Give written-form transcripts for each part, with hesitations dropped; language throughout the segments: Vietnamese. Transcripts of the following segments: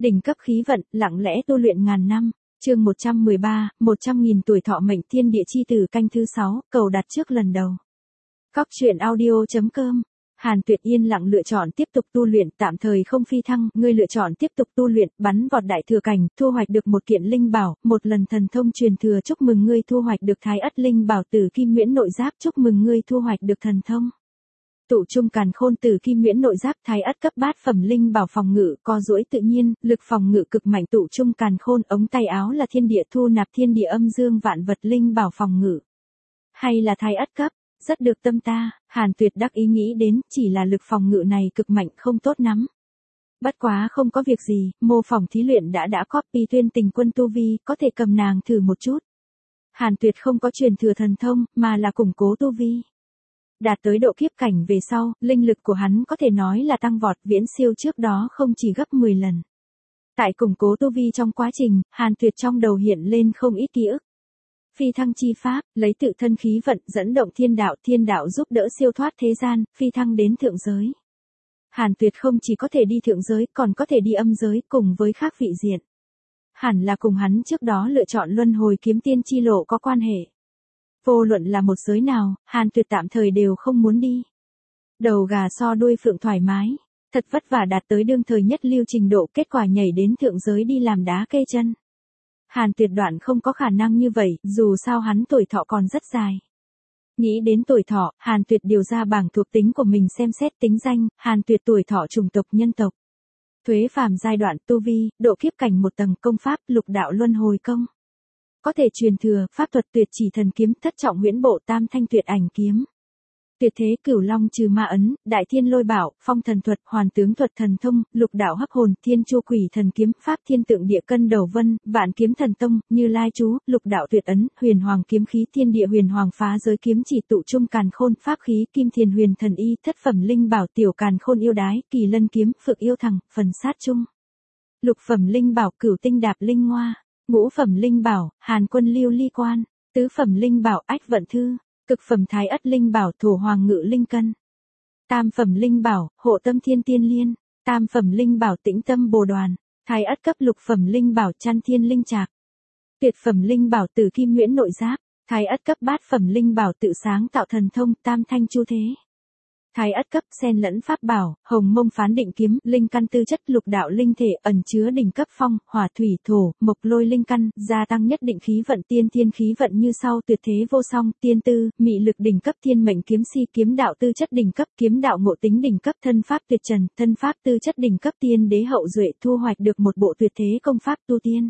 Đỉnh cấp khí vận, lặng lẽ tu luyện ngàn năm. Chương 113, 100.000 tuổi thọ mệnh thiên địa chi tử canh thứ 6, cầu đặt trước lần đầu. Cóc truyện audio.com. Hàn Tuyệt yên lặng lựa chọn tiếp tục tu luyện, tạm thời không phi thăng, ngươi lựa chọn tiếp tục tu luyện, bắn vọt đại thừa cảnh, thu hoạch được một kiện linh bảo, một lần thần thông truyền thừa, chúc mừng ngươi thu hoạch được Thái Ất linh bảo Tử Kim Nguyễn nội giáp, chúc mừng ngươi thu hoạch được thần thông. Tụ trung càn khôn Tử Kim Nguyễn nội giáp Thái Ất cấp bát phẩm linh bảo phòng ngự, co duỗi tự nhiên, lực phòng ngự cực mạnh, tụ trung càn khôn, ống tay áo là thiên địa thu nạp thiên địa âm dương vạn vật linh bảo phòng ngự. Hay là Thái Ất cấp, rất được tâm ta, Hàn Tuyệt đắc ý nghĩ đến, chỉ là lực phòng ngự này cực mạnh không tốt lắm. Bất quá không có việc gì, mô phỏng thí luyện đã copy Tuyên Tình Quân tu vi, có thể cầm nàng thử một chút. Hàn Tuyệt không có truyền thừa thần thông, mà là củng cố tu vi. Đạt tới độ kiếp cảnh về sau, linh lực của hắn có thể nói là tăng vọt, viễn siêu trước đó không chỉ gấp 10 lần. Tại củng cố tu vi trong quá trình, Hàn Tuyệt trong đầu hiện lên không ít ký ức. Phi thăng chi pháp, lấy tự thân khí vận dẫn động thiên đạo giúp đỡ siêu thoát thế gian, phi thăng đến thượng giới. Hàn Tuyệt không chỉ có thể đi thượng giới, còn có thể đi âm giới cùng với khác vị diện. Hẳn là cùng hắn trước đó lựa chọn luân hồi kiếm tiên chi lộ có quan hệ. Vô luận là một giới nào, Hàn Tuyệt tạm thời đều không muốn đi. Đầu gà so đuôi phượng thoải mái, thật vất vả đạt tới đương thời nhất lưu trình độ, kết quả nhảy đến thượng giới đi làm đá kê chân. Hàn Tuyệt đoạn không có khả năng như vậy, dù sao hắn tuổi thọ còn rất dài. Nghĩ đến tuổi thọ, Hàn Tuyệt điều ra bảng thuộc tính của mình xem xét tính danh, Hàn Tuyệt tuổi thọ chủng tộc nhân tộc. Thuế phàm giai đoạn tu vi, độ kiếp cảnh một tầng, công pháp, lục đạo luân hồi công. Có thể truyền thừa, pháp thuật tuyệt chỉ thần kiếm, thất trọng huyễn bộ, tam thanh tuyệt ảnh kiếm. Tuyệt thế cửu long trừ ma ấn, đại thiên lôi bảo, phong thần thuật, hoàn tướng thuật thần thông, lục đạo hấp hồn, thiên chu quỷ thần kiếm, pháp thiên tượng địa cân đầu vân, vạn kiếm thần tông, như lai chú, lục đạo tuyệt ấn, huyền hoàng kiếm khí, thiên địa huyền hoàng phá giới kiếm chỉ, tụ trung càn khôn, pháp khí, kim thiền huyền thần y, thất phẩm linh bảo, tiểu càn khôn yêu đái, kỳ lân kiếm, phượng yêu thằng, phần sát chung. Lục phẩm linh bảo, cửu tinh đạp linh hoa, ngũ phẩm linh bảo, hàn quân lưu ly quan, tứ phẩm linh bảo, ách vận thư. Cực phẩm Thái Ất linh bảo, thổ hoàng ngự linh cân. Tam phẩm linh bảo, hộ tâm thiên tiên liên. Tam phẩm linh bảo, tĩnh tâm bồ đoàn. Thái Ất cấp lục phẩm linh bảo, chăn thiên linh trạc. Tuyệt phẩm linh bảo, Tử Kim Nguyễn nội giáp. Thái Ất cấp bát phẩm linh bảo, tự sáng tạo thần thông, tam thanh chu thế. Thái Ất cấp xen lẫn pháp bảo, hồng mông phán định kiếm, linh căn tư chất, lục đạo linh thể, ẩn chứa đỉnh cấp phong, hỏa thủy thổ, mộc lôi linh căn, gia tăng nhất định khí vận, tiên thiên khí vận như sau, tuyệt thế vô song, tiên tư, mị lực đỉnh cấp, thiên mệnh kiếm si, kiếm đạo tư chất đỉnh cấp, kiếm đạo ngộ tính đỉnh cấp, thân pháp tuyệt trần, thân pháp tư chất đỉnh cấp, tiên đế hậu duệ, thu hoạch được một bộ tuyệt thế công pháp tu tiên.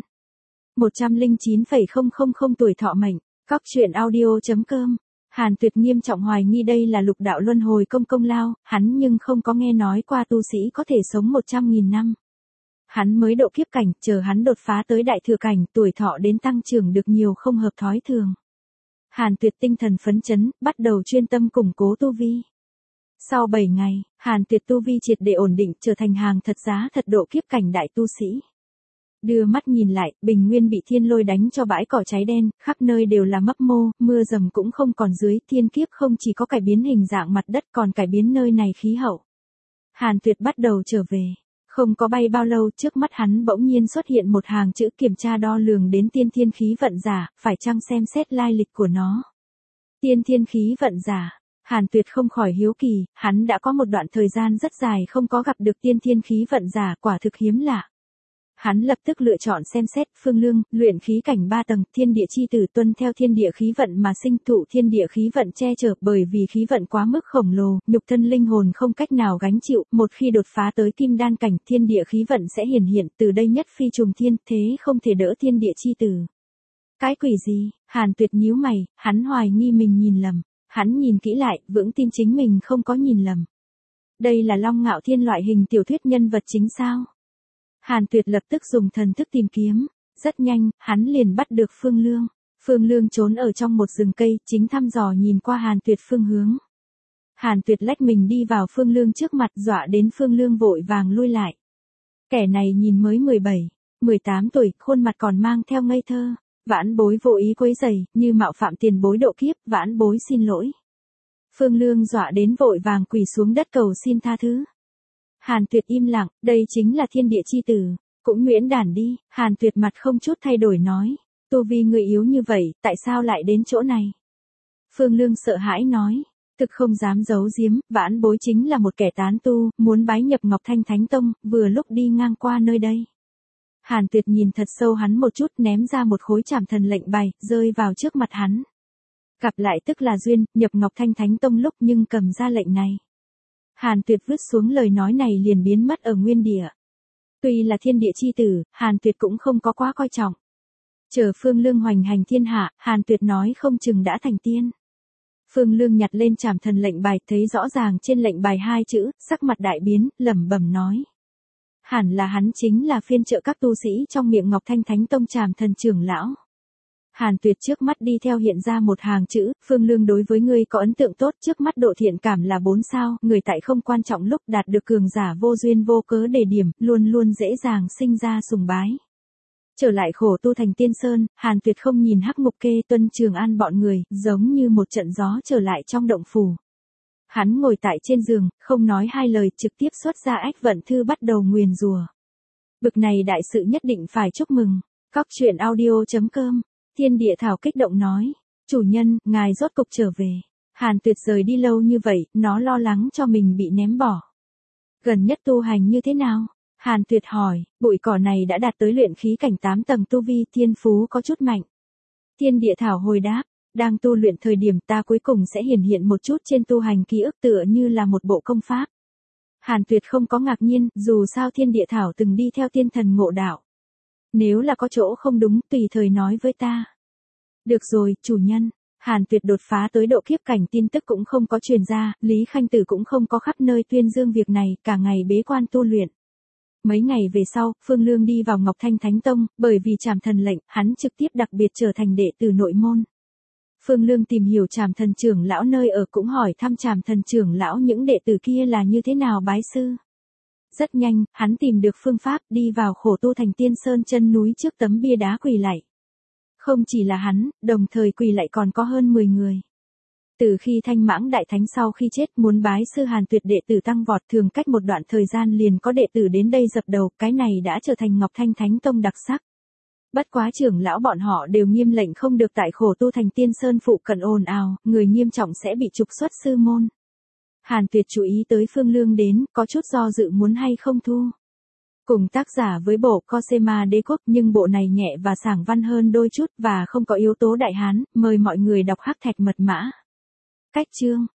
109,000 tuổi thọ mệnh. Cóc truyện audio.com. Hàn Tuyệt nghiêm trọng hoài nghi đây là lục đạo luân hồi công lao, hắn nhưng không có nghe nói qua tu sĩ có thể sống 100.000 năm. Hắn mới độ kiếp cảnh, chờ hắn đột phá tới đại thừa cảnh, tuổi thọ đến tăng trưởng được nhiều không hợp thói thường. Hàn Tuyệt tinh thần phấn chấn, bắt đầu chuyên tâm củng cố tu vi. Sau 7 ngày, Hàn Tuyệt tu vi triệt để ổn định, trở thành hàng thật giá thật độ kiếp cảnh đại tu sĩ. Đưa mắt nhìn lại, bình nguyên bị thiên lôi đánh cho bãi cỏ cháy đen, khắp nơi đều là mấp mô, mưa dầm cũng không còn dưới, thiên kiếp không chỉ có cải biến hình dạng mặt đất còn cải biến nơi này khí hậu. Hàn Tuyệt bắt đầu trở về, không có bay bao lâu, trước mắt hắn bỗng nhiên xuất hiện một hàng chữ kiểm tra đo lường đến tiên thiên khí vận giả, phải chăng xem xét lai lịch của nó. Tiên thiên khí vận giả. Hàn Tuyệt không khỏi hiếu kỳ, hắn đã có một đoạn thời gian rất dài không có gặp được tiên thiên khí vận giả, quả thực hiếm lạ. Hắn lập tức lựa chọn xem xét, phương lương, luyện khí cảnh 3 tầng, thiên địa chi tử tuân theo thiên địa khí vận mà sinh, thụ thiên địa khí vận che chở, bởi vì khí vận quá mức khổng lồ, nhục thân linh hồn không cách nào gánh chịu, một khi đột phá tới kim đan cảnh, thiên địa khí vận sẽ hiển hiện, từ đây nhất phi trùng thiên, thế không thể đỡ thiên địa chi tử. Cái quỷ gì? Hàn Tuyệt nhíu mày, hắn hoài nghi mình nhìn lầm. Hắn nhìn kỹ lại, vững tin chính mình không có nhìn lầm. Đây là Long Ngạo Thiên loại hình tiểu thuyết nhân vật chính sao? Hàn Tuyệt lập tức dùng thần thức tìm kiếm, rất nhanh, hắn liền bắt được Phương Lương. Phương Lương trốn ở trong một rừng cây, chính thăm dò nhìn qua Hàn Tuyệt phương hướng. Hàn Tuyệt lách mình đi vào Phương Lương trước mặt, dọa đến Phương Lương vội vàng lui lại. Kẻ này nhìn mới 17, 18 tuổi, khuôn mặt còn mang theo ngây thơ. Vãn bối vô ý quấy rầy, như mạo phạm tiền bối độ kiếp, vãn bối xin lỗi. Phương Lương dọa đến vội vàng quỳ xuống đất cầu xin tha thứ. Hàn Tuyệt im lặng, đây chính là thiên địa chi tử. Cũng Nguyễn Đản đi, Hàn Tuyệt mặt không chút thay đổi nói. Tu vi người yếu như vậy, tại sao lại đến chỗ này? Phương Lương sợ hãi nói. Thực không dám giấu giếm, vãn bối chính là một kẻ tán tu, muốn bái nhập Ngọc Thanh Thánh Tông, vừa lúc đi ngang qua nơi đây. Hàn Tuyệt nhìn thật sâu hắn một chút, ném ra một khối trảm thần lệnh bài, rơi vào trước mặt hắn. Gặp lại tức là duyên, nhập Ngọc Thanh Thánh Tông lúc nhưng cầm ra lệnh này. Hàn Tuyệt vứt xuống lời nói này liền biến mất ở nguyên địa. Tuy là thiên địa chi tử, Hàn Tuyệt cũng không có quá coi trọng. Chờ Phương Lương hoành hành thiên hạ, Hàn Tuyệt nói không chừng đã thành tiên. Phương Lương nhặt lên trảm thần lệnh bài, thấy rõ ràng trên lệnh bài 2 chữ, sắc mặt đại biến, lẩm bẩm nói. Hẳn là hắn chính là phiên trợ các tu sĩ trong miệng Ngọc Thanh Thánh Tông trảm thần trưởng lão. Hàn Tuyệt trước mắt đi theo hiện ra một hàng chữ, Phương Lương đối với ngươi có ấn tượng tốt, trước mắt độ thiện cảm là 4 sao, người tại không quan trọng lúc đạt được cường giả vô duyên vô cớ đề điểm, luôn luôn dễ dàng sinh ra sùng bái. Trở lại khổ tu thành Tiên Sơn, Hàn Tuyệt không nhìn Hắc Ngục Kê Tuân Trường An bọn người, giống như một trận gió trở lại trong động phủ. Hắn ngồi tại trên giường, không nói hai lời, trực tiếp xuất ra Ách Vận Thư bắt đầu nguyền rủa. Bực này đại sự nhất định phải chúc mừng. Cóc truyện audio.com. Thiên Địa Thảo kích động nói. Chủ nhân, ngài rốt cục trở về. Hàn Tuyệt rời đi lâu như vậy, nó lo lắng cho mình bị ném bỏ. Gần nhất tu hành như thế nào? Hàn Tuyệt hỏi, bụi cỏ này đã đạt tới luyện khí cảnh 8 tầng tu vi, thiên phú có chút mạnh. Thiên Địa Thảo hồi đáp, đang tu luyện thời điểm ta cuối cùng sẽ hiển hiện một chút trên tu hành ký ức tựa như là một bộ công pháp. Hàn Tuyệt không có ngạc nhiên, dù sao Thiên Địa Thảo từng đi theo tiên thần ngộ đạo. Nếu là có chỗ không đúng, tùy thời nói với ta. Được rồi, chủ nhân. Hàn Tuyệt đột phá tới độ kiếp cảnh, tin tức cũng không có truyền ra, Lý Khanh Tử cũng không có khắp nơi tuyên dương việc này, cả ngày bế quan tu luyện. Mấy ngày về sau, Phương Lương đi vào Ngọc Thanh Thánh Tông, bởi vì trảm thần lệnh, hắn trực tiếp đặc biệt trở thành đệ tử nội môn. Phương Lương tìm hiểu trảm thần trưởng lão nơi ở, cũng hỏi thăm trảm thần trưởng lão những đệ tử kia là như thế nào bái sư. Rất nhanh, hắn tìm được phương pháp, đi vào khổ tu thành Tiên Sơn chân núi trước tấm bia đá quỳ lạy. Không chỉ là hắn, đồng thời quỳ lạy còn có hơn 10 người. Từ khi Thanh Mãng Đại Thánh sau khi chết muốn bái sư Hàn Tuyệt đệ tử tăng vọt, thường cách một đoạn thời gian liền có đệ tử đến đây dập đầu, cái này đã trở thành Ngọc Thanh Thánh Tông đặc sắc. Bất quá trưởng lão bọn họ đều nghiêm lệnh không được tại khổ tu thành Tiên Sơn phụ cận ồn ào, người nghiêm trọng sẽ bị trục xuất sư môn. Hàn Tuyệt chú ý tới Phương Lương đến, có chút do dự muốn hay không thu. Cùng tác giả với bộ Cosema Đế Quốc, nhưng bộ này nhẹ và sảng văn hơn đôi chút và không có yếu tố Đại Hán, mời mọi người đọc Hắc Thạch Mật Mã. Cách chương